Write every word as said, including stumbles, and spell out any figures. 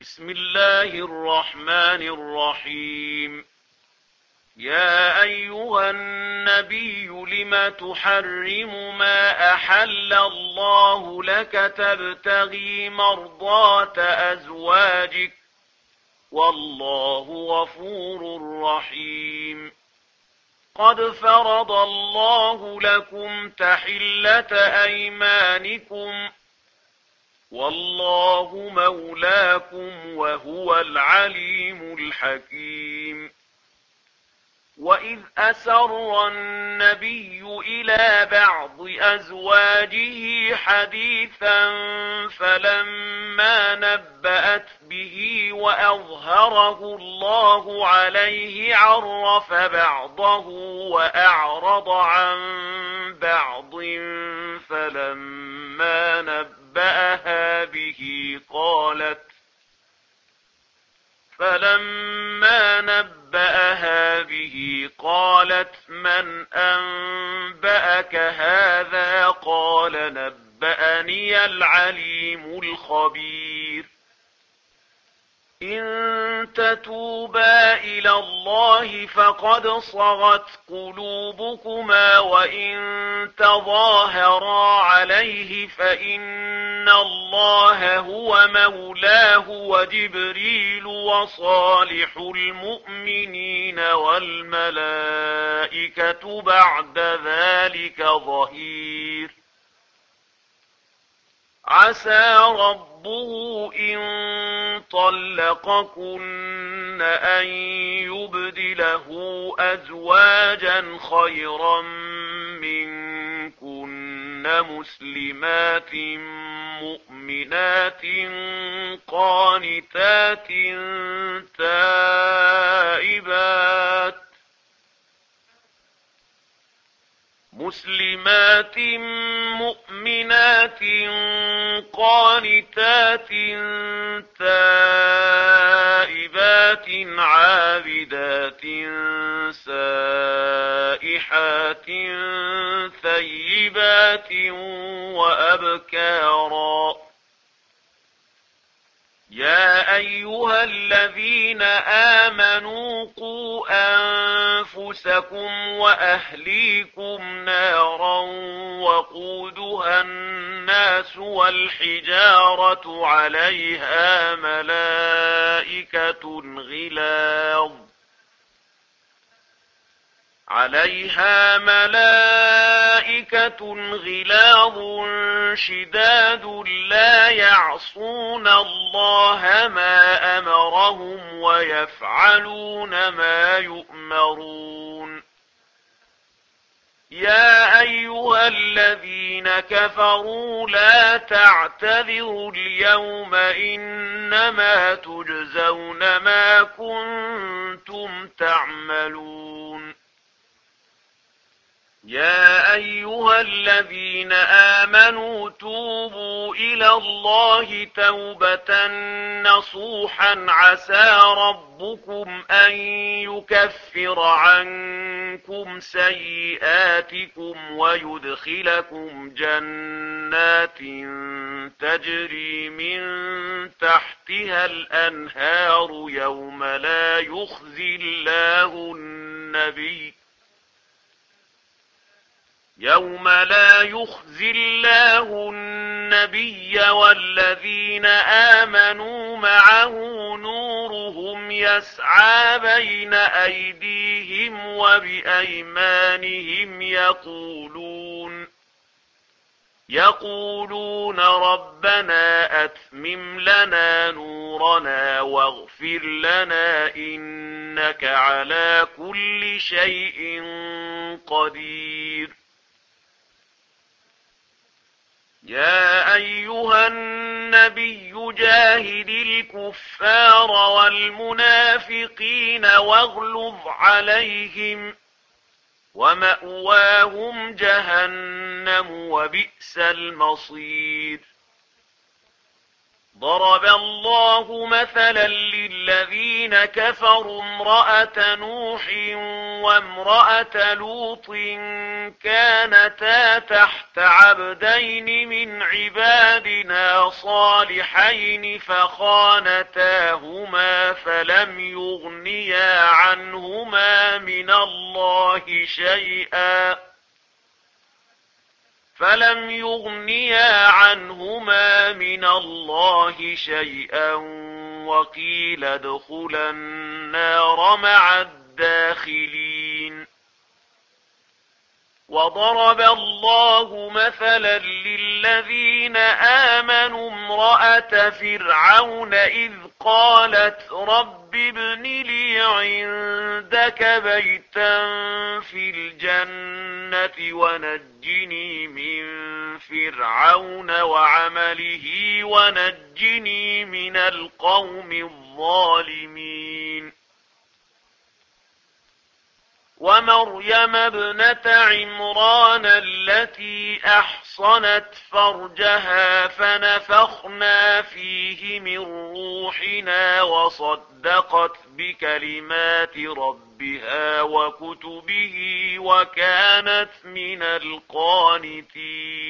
بسم الله الرحمن الرحيم. يا أيها النبي لم تحرم ما أحل الله لك تبتغي مرضات أزواجك والله غفور رحيم. قد فرض الله لكم تحلة أيمانكم والله مولاكم وهو العليم الحكيم. وإذ أسر النبي إلى بعض أزواجه حديثا فلما نبأت به وأظهره الله عليه عرف بعضه وأعرض عن بعض فلما نبأها به قالت فلما نبأها به قالت من أنبأك هذا قال نبأني العليم الخبير. إن تتوبا إلى الله فقد صغت قلوبكما وإن تظاهرا عليه فإن الله هو مولاه وجبريل وصالح المؤمنين والملائكة بعد ذلك ظهير. عسى ربه إن طلقكن أن يبدله أزواجا خيرا منكن مسلمات مؤمنات قانتات تائبات مسلمات مؤمنات قانتات تائبات عابدات سائحات ثيبات وأبكارا. يا أيها الذين آمنوا قوا أنفسكم وأهليكم نارا وقودها الناس والحجارة عليها ملائكة غلاظ عليها ملائكة غلاظ شداد لا يعصون الله ما أمرهم ويفعلون ما يؤمرون. يا أيها الذين كفروا لا تعتذروا اليوم إنما تجزون ما كنتم تعملون. يا أيها الذين آمنوا توبوا إلى الله توبة نصوحا عسى ربكم أن يكفر عنكم سيئاتكم ويدخلكم جنات تجري من تحتها الأنهار يوم لا يخزي الله النبي يوم لا يخزي الله النبي والذين آمنوا معه نورهم يسعى بين أيديهم وبأيمانهم يقولون يقولون ربنا أتمم لنا نورنا واغفر لنا إنك على كل شيء قدير. يا أيها النبي جاهد الكفار والمنافقين واغلظ عليهم ومأواهم جهنم وبئس المصير. ضرب الله مثلا للذين الذين كفروا امرأة نوح وامرأة لوط كانتا تحت عبدين من عبادنا صالحين فخانتاهما فلم يغنيا عنهما من الله شيئا فلم يغنيا عنهما من الله شيئا وقيل ادخلا النار مع الداخلين. وضرب الله مثلا للذين آمنوا امرأة فرعون إذ قالت رب ابن لي عندك بيتا في الجنة ونجني من فرعون وعمله ونجني من القوم الظالمين. ومريم ابنة عمران التي أحصنت فرجها فنفخنا فيه من روحنا وصدقت بكلمات ربها وكتبه وكانت من القانتين.